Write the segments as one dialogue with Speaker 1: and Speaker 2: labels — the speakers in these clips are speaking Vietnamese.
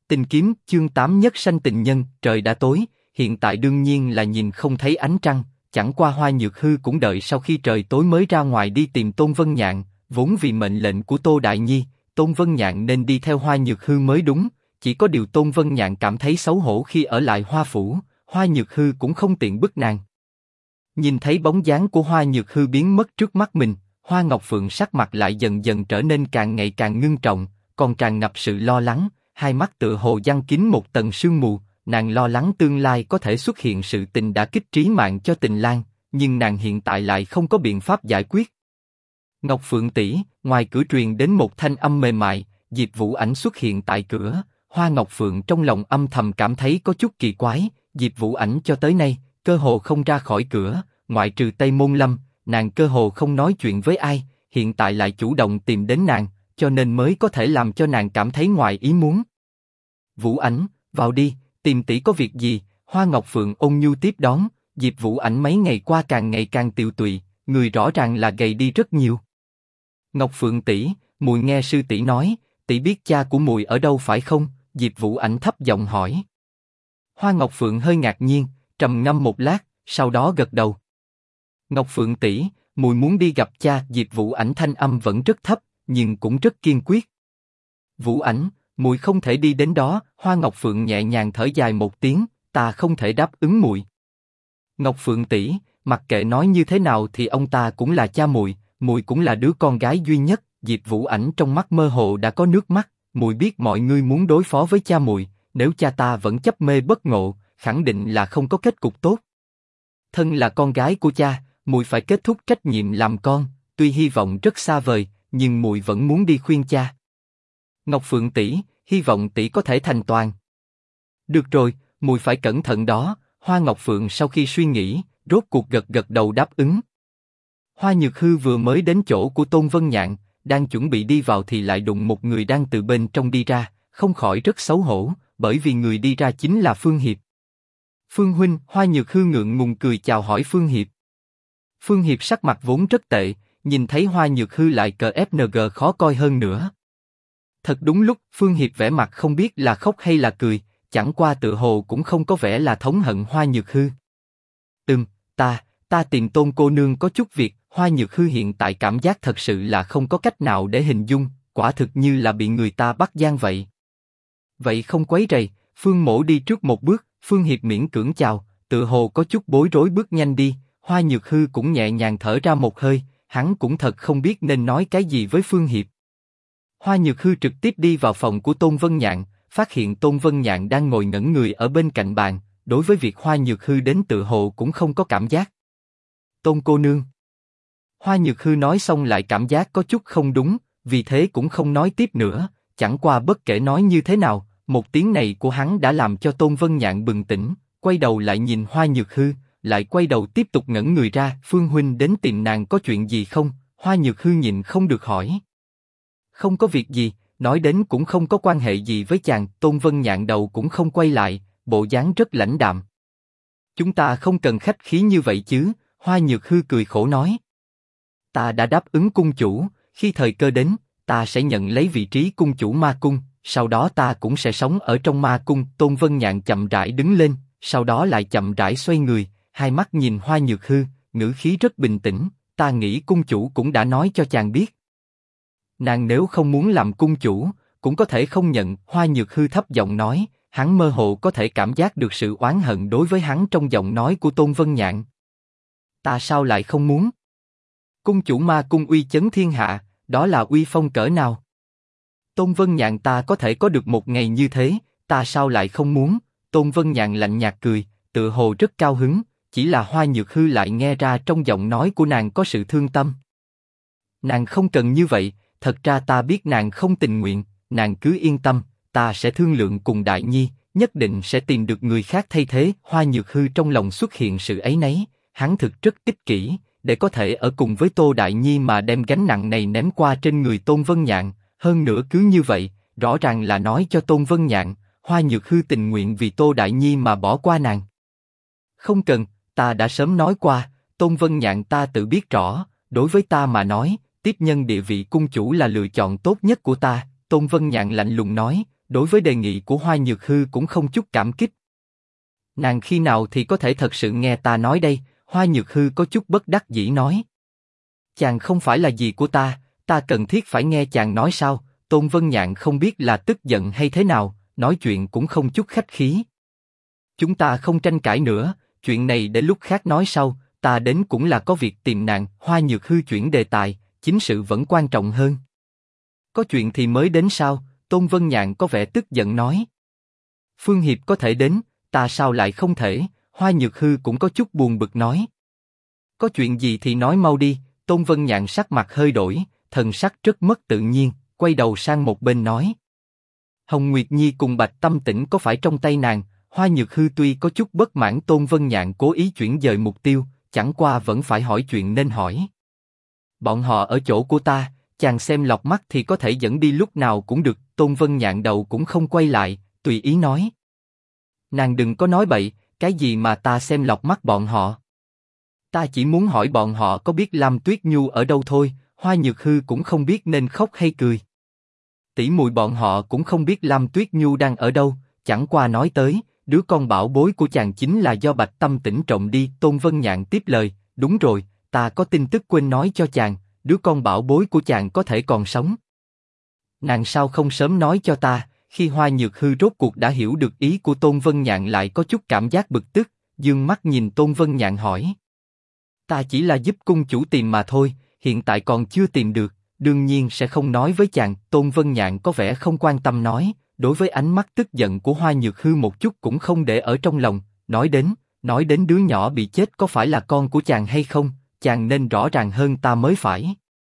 Speaker 1: Tình kiếm chương 8 nhất sanh tình nhân. Trời đã tối, hiện tại đương nhiên là nhìn không thấy ánh trăng, chẳng qua Hoa Nhược Hư cũng đợi sau khi trời tối mới ra ngoài đi tìm Tôn Vân Nhạn, vốn vì mệnh lệnh của Tô Đại Nhi, Tôn Vân Nhạn nên đi theo Hoa Nhược Hư mới đúng, chỉ có điều Tôn Vân Nhạn cảm thấy xấu hổ khi ở lại Hoa Phủ, Hoa Nhược Hư cũng không tiện bức nàng. Nhìn thấy bóng dáng của Hoa Nhược Hư biến mất trước mắt mình, Hoa Ngọc Phượng sắc mặt lại dần dần trở nên càng ngày càng ngưng trọng, còn tràn ngập sự lo lắng, hai mắt tựa hồ giăng kín một tầng sương mù, nàng lo lắng tương lai có thể xuất hiện sự tình đả kích trí mạng cho Tình Lang, nhưng nàng hiện tại lại không có biện pháp giải quyết. Ngọc Phượng tỷ, ngoài cửa truyền đến một thanh âm mềm mại, Diệp Vũ Ảnh xuất hiện tại cửa, Hoa Ngọc Phượng trong lòng âm thầm cảm thấy có chút kỳ quái, Diệp Vũ Ảnh cho tới nay cơ hồ không ra khỏi cửa, ngoại trừ Tây Môn Lâm, nàng cơ hồ không nói chuyện với ai, hiện tại lại chủ động tìm đến nàng, cho nên mới có thể làm cho nàng cảm thấy ngoài ý muốn. Vũ Ảnh, vào đi, tìm tỷ có việc gì? Hoa Ngọc Phượng ôn nhu tiếp đón. Diệp Vũ Ảnh mấy ngày qua càng ngày càng tiều tụy, người rõ ràng là gầy đi rất nhiều. Ngọc Phượng tỷ, muội nghe sư tỷ nói, tỷ biết cha của muội ở đâu phải không? Diệp Vũ Ảnh thấp giọng hỏi. Hoa Ngọc Phượng hơi ngạc nhiên, trầm ngâm một lát, sau đó gật đầu. Ngọc Phượng tỷ, muội muốn đi gặp cha. Diệp Vũ Ảnh thanh âm vẫn rất thấp, nhưng cũng rất kiên quyết. Vũ Ảnh, muội không thể đi đến đó. Hoa Ngọc Phượng nhẹ nhàng thở dài một tiếng, ta không thể đáp ứng muội. Ngọc Phượng tỷ, mặc kệ nói như thế nào thì ông ta cũng là cha muội, muội cũng là đứa con gái duy nhất. Diệp Vũ Ảnh trong mắt mơ hồ đã có nước mắt, muội biết mọi người muốn đối phó với cha muội, nếu cha ta vẫn chấp mê bất ngộ, khẳng định là không có kết cục tốt. Thân là con gái của cha, muội phải kết thúc trách nhiệm làm con, tuy hy vọng rất xa vời, nhưng muội vẫn muốn đi khuyên cha. Ngọc Phượng tỷ, hy vọng tỷ có thể thành toàn. Được rồi, muội phải cẩn thận đó. Hoa Ngọc Phượng sau khi suy nghĩ, rốt cuộc gật gật đầu đáp ứng. Hoa Nhược Hư vừa mới đến chỗ của Tôn Vân Nhạn, đang chuẩn bị đi vào thì lại đụng một người đang từ bên trong đi ra, không khỏi rất xấu hổ, bởi vì người đi ra chính là Phương Hiệp. Phương huynh. Hoa Nhược Hư ngượng ngùng cười chào hỏi Phương Hiệp. Phương Hiệp sắc mặt vốn rất tệ, nhìn thấy Hoa Nhược Hư lại cờ FNG khó coi hơn nữa. Thật đúng lúc, Phương Hiệp vẻ mặt không biết là khóc hay là cười, chẳng qua tựa hồ cũng không có vẻ là thống hận Hoa Nhược Hư. Ta tìm Tôn cô nương có chút việc. Hoa Nhược Hư hiện tại cảm giác thật sự là không có cách nào để hình dung, quả thực như là bị người ta bắt gian vậy. Vậy không quấy rầy, Phương mỗ đi trước một bước. Phương Hiệp miễn cưỡng chào, tựa hồ có chút bối rối bước nhanh đi. Hoa Nhược Hư cũng nhẹ nhàng thở ra một hơi, hắn cũng thật không biết nên nói cái gì với Phương Hiệp. Hoa Nhược Hư trực tiếp đi vào phòng của Tôn Vân Nhạn, phát hiện Tôn Vân Nhạn đang ngồi ngẩn người ở bên cạnh bàn, đối với việc Hoa Nhược Hư đến tựa hồ cũng không có cảm giác. Tôn cô nương. Hoa Nhược Hư nói xong lại cảm giác có chút không đúng, vì thế cũng không nói tiếp nữa, chẳng qua bất kể nói như thế nào, một tiếng này của hắn đã làm cho Tôn Vân Nhạn bừng tỉnh, quay đầu lại nhìn Hoa Nhược Hư, lại quay đầu tiếp tục ngẩn người ra. Phương huynh đến tìm nàng có chuyện gì không? Hoa Nhược Hư nhịn không được hỏi. Không có việc gì, nói đến cũng không có quan hệ gì với chàng. Tôn Vân Nhạn đầu cũng không quay lại, bộ dáng rất lãnh đạm. Chúng ta không cần khách khí như vậy chứ? Hoa Nhược Hư cười khổ nói. Ta đã đáp ứng cung chủ, khi thời cơ đến, ta sẽ nhận lấy vị trí cung chủ ma cung, sau đó ta cũng sẽ sống ở trong ma cung. Tôn Vân Nhạn chậm rãi đứng lên, sau đó lại chậm rãi xoay người, hai mắt nhìn Hoa Nhược Hư, ngữ khí rất bình tĩnh. Ta nghĩ cung chủ cũng đã nói cho chàng biết. Nàng nếu không muốn làm cung chủ, cũng có thể không nhận. Hoa Nhược Hư thấp giọng nói, hắn mơ hồ có thể cảm giác được sự oán hận đối với hắn trong giọng nói của Tôn Vân Nhạn. Ta sao lại không muốn? Cung chủ ma cung uy chấn thiên hạ, đó là uy phong cỡ nào? Tôn Vân Nhạn ta có thể có được một ngày như thế, ta sao lại không muốn? Tôn Vân Nhạn lạnh nhạt cười, tựa hồ rất cao hứng, chỉ là Hoa Nhược Hư lại nghe ra trong giọng nói của nàng có sự thương tâm. Nàng không cần như vậy, thật ra ta biết nàng không tình nguyện, nàng cứ yên tâm, ta sẽ thương lượng cùng Đại Nhi, nhất định sẽ tìm được người khác thay thế. Hoa Nhược Hư trong lòng xuất hiện sự áy náy, hắn thực rất ích kỷ, để có thể ở cùng với Tô Đại Nhi mà đem gánh nặng này ném qua trên người Tôn Vân Nhạn, hơn nữa cứ như vậy, rõ ràng là nói cho Tôn Vân Nhạn, Hoa Nhược Hư tình nguyện vì Tô Đại Nhi mà bỏ qua nàng. Không cần, ta đã sớm nói qua, Tôn Vân Nhạn ta tự biết rõ, đối với ta mà nói, tiếp nhân địa vị cung chủ là lựa chọn tốt nhất của ta. Tôn Vân Nhạn lạnh lùng nói, đối với đề nghị của Hoa Nhược Hư cũng không chút cảm kích. Nàng khi nào thì có thể thật sự nghe ta nói đây? Hoa Nhược Hư có chút bất đắc dĩ nói. Chàng không phải là gì của ta cần thiết phải nghe chàng nói sao? Tôn Vân Nhạn không biết là tức giận hay thế nào, nói chuyện cũng không chút khách khí. Chúng ta không tranh cãi nữa, chuyện này để lúc khác nói sau, ta đến cũng là có việc tìm nàng. Hoa Nhược Hư chuyển đề tài, chính sự vẫn quan trọng hơn. Có chuyện thì mới đến sao? Tôn Vân Nhạn có vẻ tức giận nói. Phương Hiệp có thể đến, ta sao lại không thể? Hoa Nhược Hư cũng có chút buồn bực nói. Có chuyện gì thì nói mau đi. Tôn Vân Nhạn sắc mặt hơi đổi, thần sắc rất mất tự nhiên, quay đầu sang một bên nói. Hồng Nguyệt Nhi cùng Bạch Tâm Tĩnh có phải trong tay nàng? Hoa Nhược Hư tuy có chút bất mãn Tôn Vân Nhạn cố ý chuyển dời mục tiêu, chẳng qua vẫn phải hỏi chuyện nên hỏi. Bọn họ ở chỗ của ta, chàng xem lọc mắt thì có thể dẫn đi lúc nào cũng được. Tôn Vân Nhạn đầu cũng không quay lại, tùy ý nói. Nàng đừng có nói bậy, cái gì mà ta xem lọc mắt bọn họ? Ta chỉ muốn hỏi bọn họ có biết Lam Tuyết Nhu ở đâu thôi. Hoa Nhược Hư cũng không biết nên khóc hay cười. Tỷ muội bọn họ cũng không biết Lam Tuyết Nhu đang ở đâu, chẳng qua nói tới, đứa con bảo bối của chàng chính là do Bạch Tâm Tĩnh trộm đi. Tôn Vân Nhạn tiếp lời, đúng rồi, ta có tin tức quên nói cho chàng, đứa con bảo bối của chàng có thể còn sống. Nàng sao không sớm nói cho ta? Khi Hoa Nhược Hư rốt cuộc đã hiểu được ý của Tôn Vân Nhạn lại có chút cảm giác bực tức, dương mắt nhìn Tôn Vân Nhạn hỏi. Ta chỉ là giúp cung chủ tìm mà thôi, hiện tại còn chưa tìm được, đương nhiên sẽ không nói với chàng. Tôn Vân Nhạn có vẻ không quan tâm nói, đối với ánh mắt tức giận của Hoa Nhược Hư một chút cũng không để ở trong lòng, nói đến đứa nhỏ bị chết có phải là con của chàng hay không, chàng nên rõ ràng hơn ta mới phải.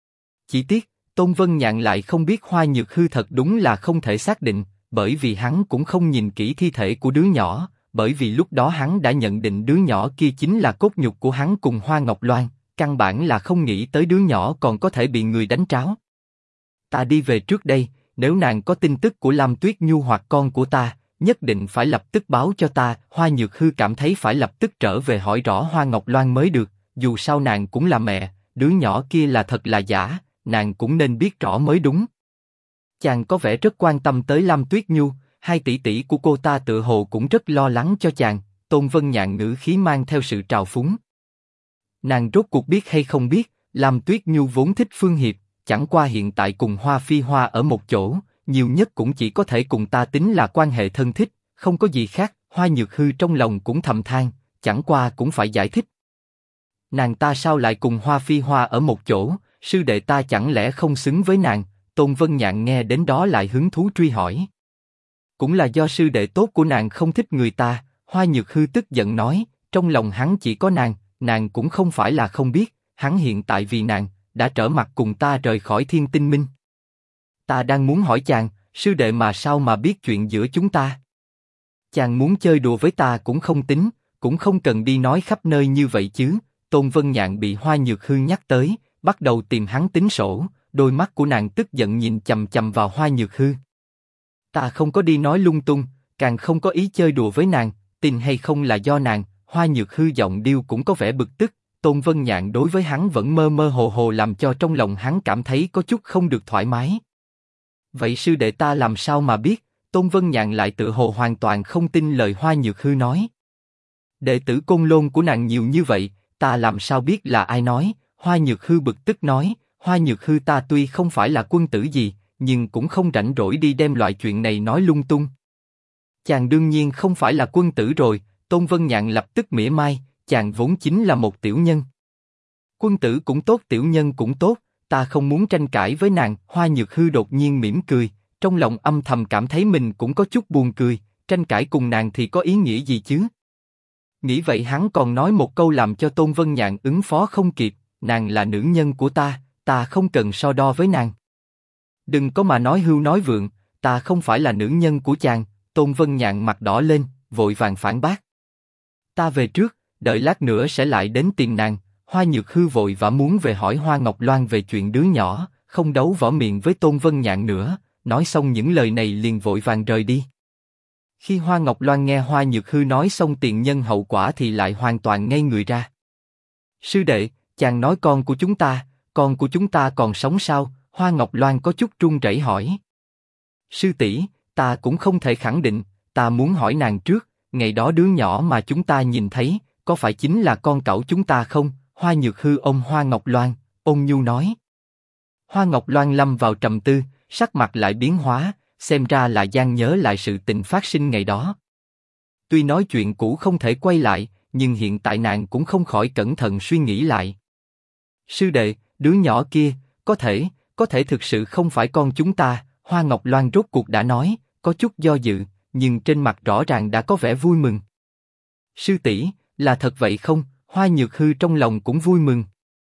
Speaker 1: Chỉ tiếc, Tôn Vân Nhạn lại không biết Hoa Nhược Hư thật đúng là không thể xác định, bởi vì hắn cũng không nhìn kỹ thi thể của đứa nhỏ, bởi vì lúc đó hắn đã nhận định đứa nhỏ kia chính là cốt nhục của hắn cùng Hoa Ngọc Loan, căn bản là không nghĩ tới đứa nhỏ còn có thể bị người đánh tráo. Ta đi về trước đây, nếu nàng có tin tức của Lam Tuyết Nhu hoặc con của ta, nhất định phải lập tức báo cho ta. Hoa Nhược Hư cảm thấy phải lập tức trở về hỏi rõ Hoa Ngọc Loan mới được, dù sao nàng cũng là mẹ, đứa nhỏ kia là thật là giả, nàng cũng nên biết rõ mới đúng. Chàng có vẻ rất quan tâm tới Lam Tuyết Nhu, hai tỷ tỷ của cô ta tựa hồ cũng rất lo lắng cho chàng. Tôn Vân Nhạn ngữ khí mang theo sự trào phúng. Nàng rốt cuộc biết hay không biết, Lam Tuyết Nhu vốn thích Phương Hiệp, chẳng qua hiện tại cùng Hoa Phi Hoa ở một chỗ, nhiều nhất cũng chỉ có thể cùng ta tính là quan hệ thân thích, không có gì khác. Hoa Nhược Hư trong lòng cũng thầm than, chẳng qua cũng phải giải thích. Nàng ta sao lại cùng Hoa Phi Hoa ở một chỗ, sư đệ ta chẳng lẽ không xứng với nàng? Tôn Vân Nhạn nghe đến đó lại hứng thú truy hỏi. Cũng là do sư đệ tốt của nàng không thích người ta. Hoa Nhược Hư tức giận nói, trong lòng hắn chỉ có nàng cũng không phải là không biết, hắn hiện tại vì nàng đã trở mặt cùng ta rời khỏi Thiên Tinh Minh. Ta đang muốn hỏi chàng, sư đệ mà sao mà biết chuyện giữa chúng ta? Chàng muốn chơi đùa với ta cũng không tính, cũng không cần đi nói khắp nơi như vậy chứ. Tôn Vân Nhạn bị Hoa Nhược Hư nhắc tới, bắt đầu tìm hắn tính sổ, đôi mắt của nàng tức giận nhìn chằm chằm vào Hoa Nhược Hư. Ta không có đi nói lung tung, càng không có ý chơi đùa với nàng, tin hay không là do nàng. Hoa Nhược Hư giọng điệu cũng có vẻ bực tức. Tôn Vân Nhạn đối với hắn vẫn mơ mơ hồ hồ làm cho trong lòng hắn cảm thấy có chút không được thoải mái. Vậy sư đệ ta làm sao mà biết? Tôn Vân Nhạn lại tự hồ hoàn toàn không tin lời Hoa Nhược Hư nói. Đệ tử Côn Lôn của nàng nhiều như vậy, ta làm sao biết là ai nói? Hoa Nhược Hư bực tức nói. Hoa Nhược Hư ta tuy không phải là quân tử gì, nhưng cũng không rảnh rỗi đi đem loại chuyện này nói lung tung. Chàng đương nhiên không phải là quân tử rồi. Tôn Vân Nhạn lập tức mỉa mai, chàng vốn chính là một tiểu nhân. Quân tử cũng tốt, tiểu nhân cũng tốt, ta không muốn tranh cãi với nàng. Hoa Nhược Hư đột nhiên mỉm cười, trong lòng âm thầm cảm thấy mình cũng có chút buồn cười, tranh cãi cùng nàng thì có ý nghĩa gì chứ? Nghĩ vậy hắn còn nói một câu làm cho Tôn Vân Nhạn ứng phó không kịp, nàng là nữ nhân của ta không cần so đo với nàng. Đừng có mà nói hưu nói vượng, ta không phải là nữ nhân của chàng. Tôn Vân Nhạn mặt đỏ lên, vội vàng phản bác. Ta về trước, đợi lát nữa sẽ lại đến tìm nàng. Hoa Nhược Hư vội vã muốn về hỏi Hoa Ngọc Loan về chuyện đứa nhỏ, không đấu võ miệng với Tôn Vân Nhạn nữa. Nói xong những lời này liền vội vàng rời đi. Khi Hoa Ngọc Loan nghe Hoa Nhược Hư nói xong tiền nhân hậu quả thì lại hoàn toàn ngây người ra. Sư đệ, chàng nói con của chúng ta còn sống sao? Hoa Ngọc Loan có chút run rẩy hỏi. Sư tỷ, Ta cũng không thể khẳng định, ta muốn hỏi nàng trước, ngày đó đứa nhỏ mà chúng ta nhìn thấy, có phải chính là con cẩu chúng ta không? Hoa Nhược Hư ôm Hoa Ngọc Loan, ôn nhu nói. Hoa Ngọc Loan lâm vào trầm tư, sắc mặt lại biến hóa, xem ra là Giang nhớ lại sự tình phát sinh ngày đó. Tuy nói chuyện cũ không thể quay lại, nhưng hiện tại nàng cũng không khỏi cẩn thận suy nghĩ lại. Sư đệ, đứa nhỏ kia, có thể thực sự không phải con chúng ta, Hoa Ngọc Loan rốt cuộc đã nói, có chút do dự, nhưng trên mặt rõ ràng đã có vẻ vui mừng. Sư tỷ, là thật vậy không? Hoa Nhược Hư trong lòng cũng vui mừng.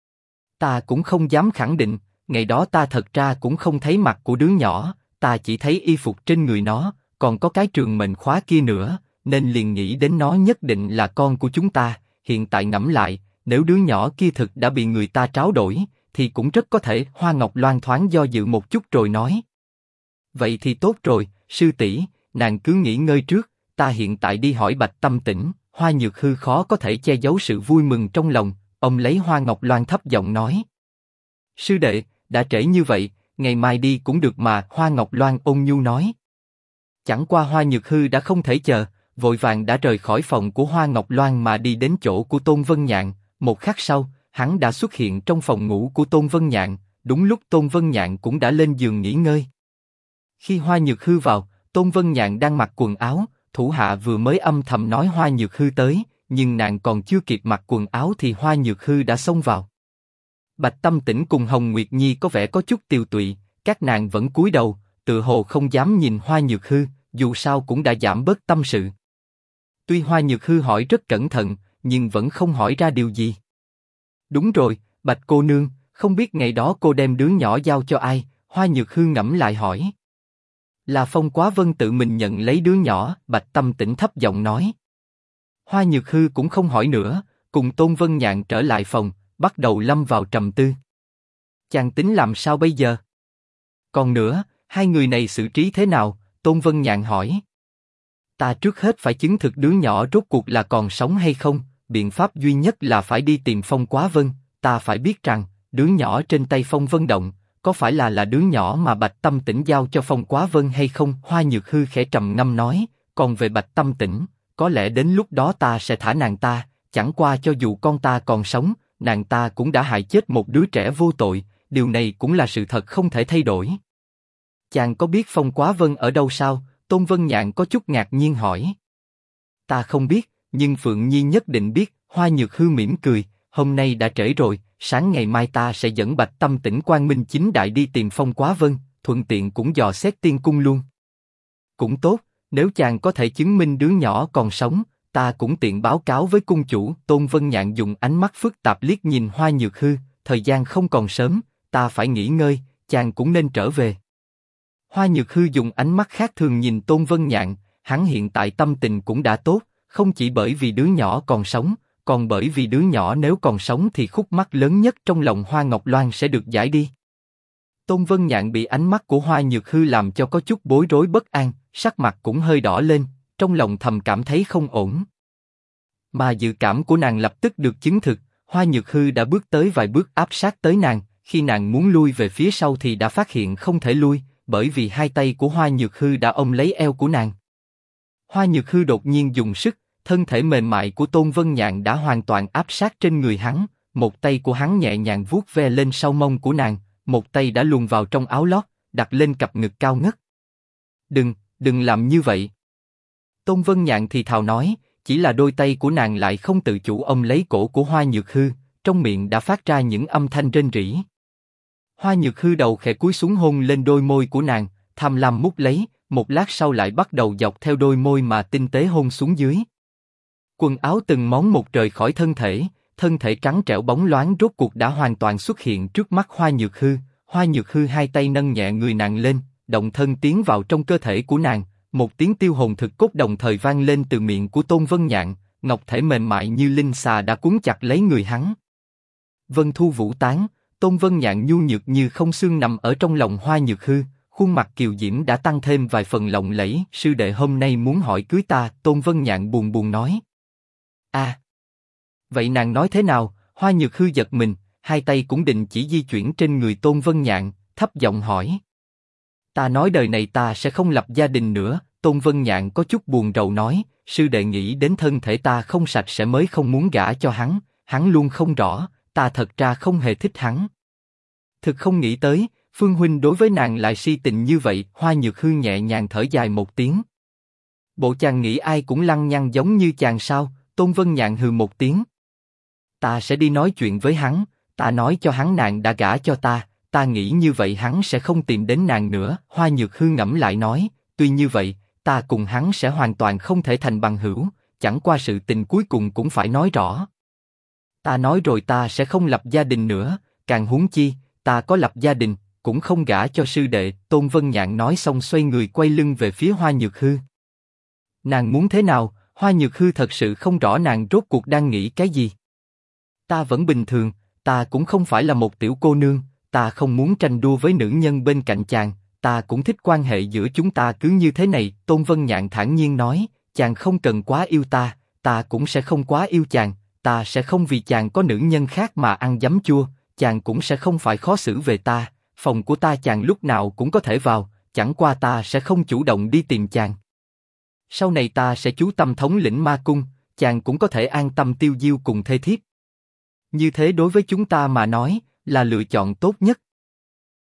Speaker 1: Ta cũng không dám khẳng định, ngày đó ta thật ra cũng không thấy mặt của đứa nhỏ, ta chỉ thấy y phục trên người nó, còn có cái trường mệnh khóa kia nữa, nên liền nghĩ đến nó nhất định là con của chúng ta. Hiện tại ngẫm lại, nếu đứa nhỏ kia thực đã bị người ta tráo đổi, thì cũng rất có thể. Hoa Ngọc Loan thoáng do dự một chút rồi nói. Vậy thì tốt rồi, sư tỷ, nàng cứ nghỉ ngơi trước, ta hiện tại đi hỏi Bạch Tâm Tĩnh. Hoa Nhược Hư khó có thể che giấu sự vui mừng trong lòng, ông lấy Hoa Ngọc Loan thấp giọng nói. Sư đệ, đã trễ như vậy, ngày mai đi cũng được mà. Hoa Ngọc Loan ôn nhu nói. Chẳng qua Hoa Nhược Hư đã không thể chờ, vội vàng đã rời khỏi phòng của Hoa Ngọc Loan mà đi đến chỗ của Tôn Vân Nhạn. Một khắc sau, hắn đã xuất hiện trong phòng ngủ của Tôn Vân Nhạn. Đúng lúc Tôn Vân Nhạn cũng đã lên giường nghỉ ngơi. Khi Hoa Nhược Hư vào, Tôn Vân Nhạn đang mặc quần áo, thủ hạ vừa mới âm thầm nói Hoa Nhược Hư tới, nhưng nàng còn chưa kịp mặc quần áo thì Hoa Nhược Hư đã xông vào. Bạch Tâm Tĩnh cùng Hồng Nguyệt Nhi có vẻ có chút tiều tụy, các nàng vẫn cúi đầu, tự hồ không dám nhìn Hoa Nhược Hư, dù sao cũng đã giảm bớt tâm sự. Tuy Hoa Nhược Hư hỏi rất cẩn thận, nhưng vẫn không hỏi ra điều gì. Đúng rồi, Bạch cô nương, không biết ngày đó cô đem đứa nhỏ giao cho ai? Hoa Nhược Hư ngẫm lại hỏi. Là Phong Quá Vân tự mình nhận lấy đứa nhỏ, Bạch Tâm Tĩnh thấp giọng nói. Hoa Nhược Hư cũng không hỏi nữa, cùng Tôn Vân Nhạn trở lại phòng, bắt đầu lâm vào trầm tư. Chàng tính làm sao bây giờ? Còn nữa, hai người này xử trí thế nào? Tôn Vân Nhạn hỏi. Ta trước hết phải chứng thực đứa nhỏ rốt cuộc là còn sống hay không, biện pháp duy nhất là phải đi tìm Phong Quá Vân, ta phải biết rằng, đứa nhỏ trên tay Phong Vân Động, có phải là đứa nhỏ mà Bạch Tâm Tĩnh giao cho Phong Quá Vân hay không? Hoa Nhược Hư khẽ trầm ngâm nói, còn về Bạch Tâm Tĩnh, có lẽ đến lúc đó ta sẽ thả nàng ta, chẳng qua cho dù con ta còn sống, nàng ta cũng đã hại chết một đứa trẻ vô tội, điều này cũng là sự thật không thể thay đổi. Chàng có biết Phong Quá Vân ở đâu sao? Tôn Vân Nhạn có chút ngạc nhiên hỏi. Ta không biết, nhưng Phượng Nhi nhất định biết. Hoa Nhược Hư mỉm cười, hôm nay đã trễ rồi, sáng ngày mai ta sẽ dẫn Bạch Tâm Tĩnh Quang Minh Chính Đại đi tìm Phong Quá Vân, thuận tiện cũng dò xét tiên cung luôn. Cũng tốt, nếu chàng có thể chứng minh đứa nhỏ còn sống, ta cũng tiện báo cáo với cung chủ. Tôn Vân Nhạn dùng ánh mắt phức tạp liếc nhìn Hoa Nhược Hư, thời gian không còn sớm, ta phải nghỉ ngơi, chàng cũng nên trở về. Hoa Nhược Hư dùng ánh mắt khác thường nhìn Tôn Vân Nhạn, hắn hiện tại tâm tình cũng đã tốt, không chỉ bởi vì đứa nhỏ còn sống, còn bởi vì đứa nhỏ nếu còn sống thì khúc mắc lớn nhất trong lòng Hoa Ngọc Loan sẽ được giải đi. Tôn Vân Nhạn bị ánh mắt của Hoa Nhược Hư làm cho có chút bối rối bất an, sắc mặt cũng hơi đỏ lên, trong lòng thầm cảm thấy không ổn. Mà dự cảm của nàng lập tức được chứng thực, Hoa Nhược Hư đã bước tới vài bước áp sát tới nàng, khi nàng muốn lui về phía sau thì đã phát hiện không thể lui, bởi vì hai tay của Hoa Nhược Hư đã ôm lấy eo của nàng. Hoa Nhược Hư đột nhiên dùng sức, thân thể mềm mại của Tôn Vân Nhạn đã hoàn toàn áp sát trên người hắn, một tay của hắn nhẹ nhàng vuốt ve lên sau mông của nàng, một tay đã luồn vào trong áo lót, đặt lên cặp ngực cao ngất. Đừng làm như vậy. Tôn Vân Nhạn thì thào nói, chỉ là đôi tay của nàng lại không tự chủ ôm lấy cổ của Hoa Nhược Hư, trong miệng đã phát ra những âm thanh rên rỉ. Hoa Nhược Hư đầu khẽ cúi xuống hôn lên đôi môi của nàng, tham lam mút lấy, một lát sau lại bắt đầu dọc theo đôi môi mà tinh tế hôn xuống dưới. Quần áo từng món một rời khỏi thân thể trắng trẻo bóng loáng rốt cuộc đã hoàn toàn xuất hiện trước mắt Hoa Nhược Hư. Hoa Nhược Hư hai tay nâng nhẹ người nàng lên, động thân tiến vào trong cơ thể của nàng, một tiếng tiêu hồn thực cốt đồng thời vang lên từ miệng của Tôn Vân Nhạn, ngọc thể mềm mại như linh xà đã cuốn chặt lấy người hắn. Vân thu vũ tán, Tôn Vân Nhạn nhu nhược như không xương nằm ở trong lòng Hoa Nhược Hư, khuôn mặt kiều diễm đã tăng thêm vài phần lộng lẫy. Sư đệ hôm nay muốn hỏi cưới ta, Tôn Vân Nhạn buồn buồn nói. À, vậy nàng nói thế nào? Hoa Nhược Hư giật mình, hai tay cũng định chỉ di chuyển trên người Tôn Vân Nhạn, thấp giọng hỏi. Ta nói đời này ta sẽ không lập gia đình nữa, Tôn Vân Nhạn có chút buồn rầu nói, sư đệ nghĩ đến thân thể ta không sạch sẽ mới không muốn gả cho hắn luôn không rõ, ta thật ra không hề thích hắn. Thực không nghĩ tới, Phương huynh đối với nàng lại si tình như vậy, Hoa Nhược Hư nhẹ nhàng thở dài một tiếng. Bộ chàng nghĩ ai cũng lăng nhăng giống như chàng sao? Tôn Vân Nhạn hừ một tiếng. Ta sẽ đi nói chuyện với hắn, ta nói cho hắn nàng đã gả cho ta nghĩ như vậy hắn sẽ không tìm đến nàng nữa. Hoa Nhược Hư ngẫm lại nói, tuy như vậy, ta cùng hắn sẽ hoàn toàn không thể thành bằng hữu, chẳng qua sự tình cuối cùng cũng phải nói rõ. Ta nói rồi ta sẽ không lập gia đình nữa, càng huống chi, ta có lập gia đình, cũng không gả cho sư đệ. Tôn Vân Nhạn nói xong xoay người quay lưng về phía Hoa Nhược Hư. Nàng muốn thế nào? Hoa Nhược Hư thật sự không rõ nàng rốt cuộc đang nghĩ cái gì. Ta vẫn bình thường, ta cũng không phải là một tiểu cô nương, ta không muốn tranh đua với nữ nhân bên cạnh chàng, ta cũng thích quan hệ giữa chúng ta cứ như thế này. Tôn Vân Nhạn thản nhiên nói, chàng không cần quá yêu ta cũng sẽ không quá yêu chàng, ta sẽ không vì chàng có nữ nhân khác mà ăn giấm chua, chàng cũng sẽ không phải khó xử về ta, phòng của ta chàng lúc nào cũng có thể vào, chẳng qua ta sẽ không chủ động đi tìm chàng. Sau này ta sẽ chú tâm thống lĩnh ma cung, chàng cũng có thể an tâm tiêu diêu cùng thê thiếp. Như thế đối với chúng ta mà nói, là lựa chọn tốt nhất.